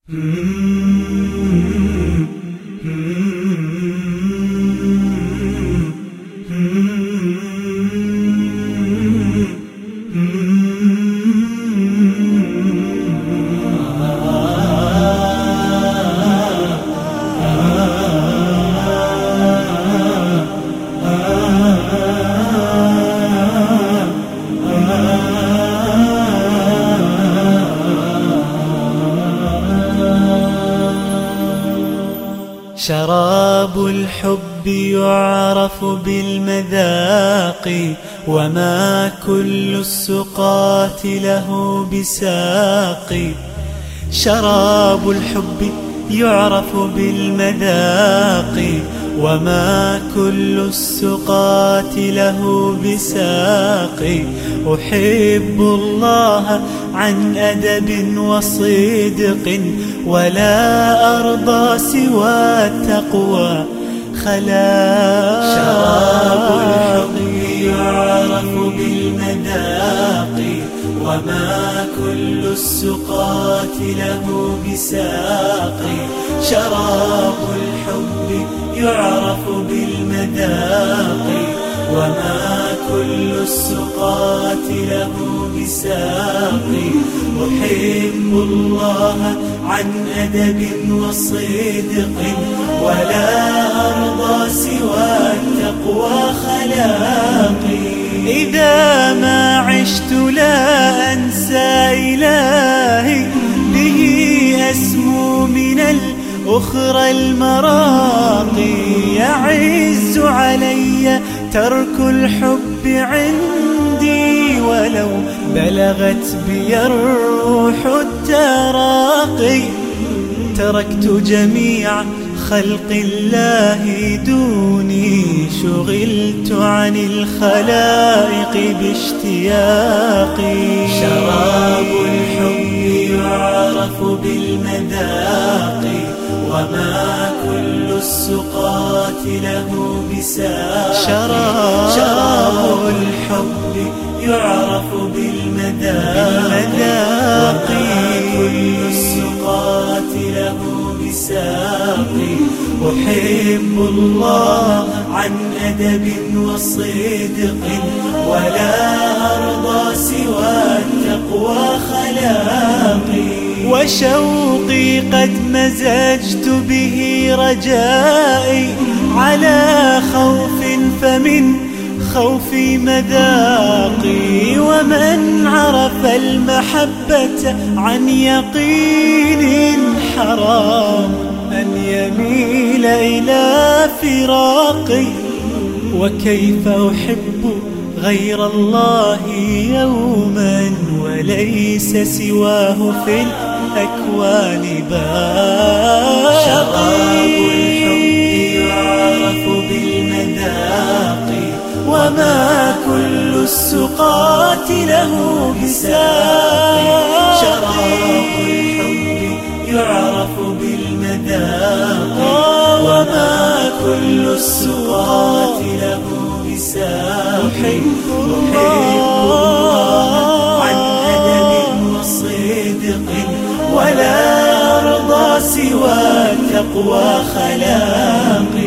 شراب الحب يعرف بالمذاق، وما كل السقاة له بساق. شراب الحب يعرف بالمذاق، وما كل السقاة له بساق. أحب الله عن أدب وصدق، ولا أرضى سوى التقوى خلاق. شراب الحب يعرف بالمذاق، وما كل السقاة له بساق. شراب الحب يعرف بالمذاق، وما كل السقاة له بساق. أحب الله عن أدب وصدق، ولا أرضى سوى التقوى خلاقي. إذا ما عشت لا أنسى إلهي، به أسمو من الأخرى المراقي. يعز علي ترك الحب عندي، ولو بلغت بي الروح التراقي. تركت جميع خلق الله دوني، شغلت عن الخلائق باشتياقي. شراب الحب يعرف بالمذاق، وما كل السقاة له بساق. شراب الحب يعرف بالمذاق، وما كل السقاة له بساق. أحب الله عن أدب وصدق، ولا أرضى سوى التقوى خلاقي. وشوقي قد مزجت به رجائي، على خوف فمن خوفي مذاقي. ومن عرف المحبة عن يقين، حرام أن يميل إلى فراقي. وكيف أحب غير الله يوما، وليس سواه في الأكوان باقي. شراب الحب يعرف بالمذاق، وما كل السقاة له بساق. شراب الحب يعرف بالمذاق، وما كل السقاة له بساق. أحب الله عن أدب وصدق، ولا أرضى سوى التقوى خلاقي.